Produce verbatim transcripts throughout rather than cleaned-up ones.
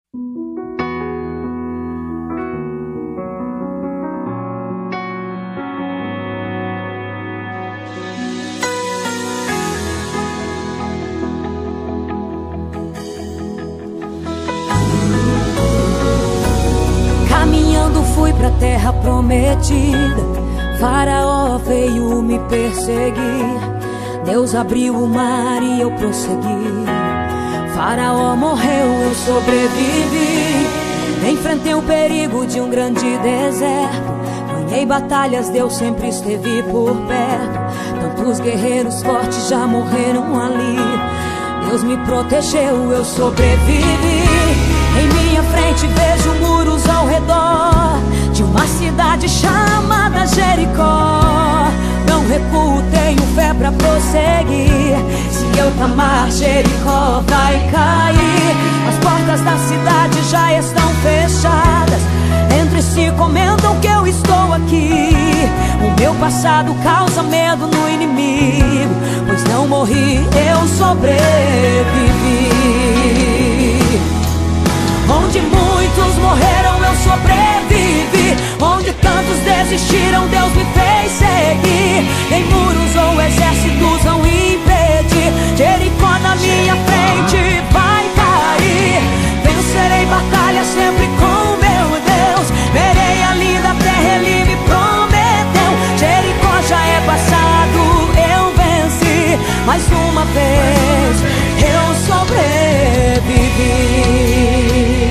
Caminhando fui pra terra prometida, Faraó veio me perseguir. Deus abriu o mar e eu prossegui. Faraó morreu, eu sobrevivi. Enfrentei o perigo de um grande deserto. Ganhei batalhas, Deus sempre esteve por perto. Tantos guerreiros fortes já morreram ali. Deus me protegeu, eu sobrevivi. Em minha frente vejo muros ao redor de uma cidade chamada Jericó. Não recuo, tenho fé pra prosseguir. Se eu clamar, Jericó vai cair. As portas da cidade já estão fechadas. Entre si comentam que eu estou aqui. O meu passado causa medo no inimigo, pois não morri, eu sobrevivi. Onde muitos morreram, eu sobrevivi. Onde tantos desistiram, Deus me fez seguir. Nem muros ou exércitos vão impedir. Jericó na minha frente vai cair. Vencerei batalha sempre com meu Deus. Verei a linda terra, Ele me prometeu. Jericó já é passado, eu venci. Mais uma vez eu sobrevivi.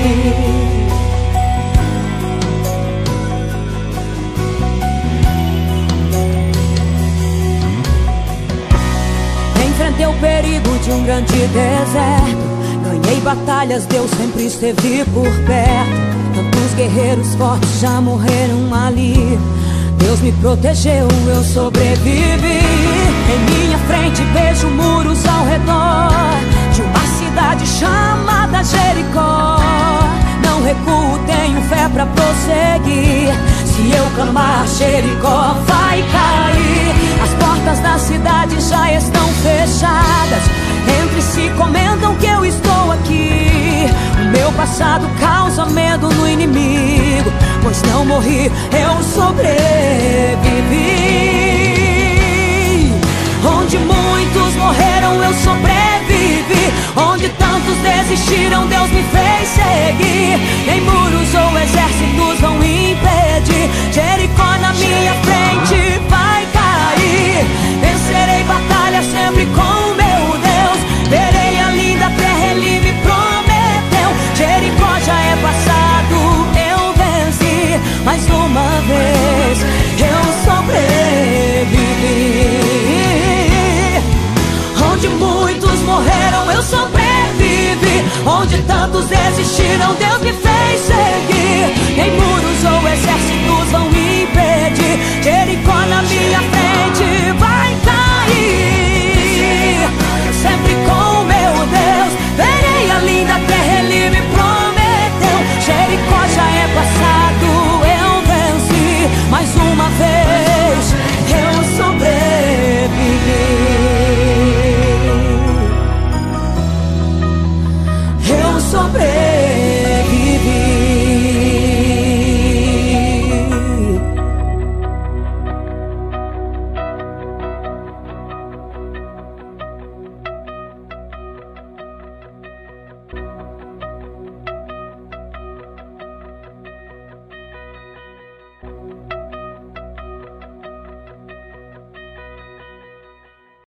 Enfrentei o perigo de um grande deserto. Ganhei batalhas, Deus sempre esteve por perto. Tantos guerreiros fortes já morreram ali. Deus me protegeu, eu sobrevivi. Em minha frente vejo muros ao redor de uma cidade chamada Jericó. Não recuo, tenho fé pra prosseguir. Se eu clamar, Jericó vai cair. As portas da cidade já estão fechadas. Entre si comentam que eu estou aqui. O meu passado causa medo no inimigo, pois não morri, eu sobrevivi. Onde muitos morreram, eu sobrevivi. Onde tantos desistiram, Deus me fez seguir. Nem muros ou exércitos vão impedir. Jericó na minha frente vai cair. Vencerei batalha sempre com meu Deus. Verei a linda terra, Ele me prometeu. Jericó já é passado, eu venci. Mais uma vez eu sobrevivi. Onde muitos morreram, eu sobrevivi. Onde tantos desistiram, Deus me fez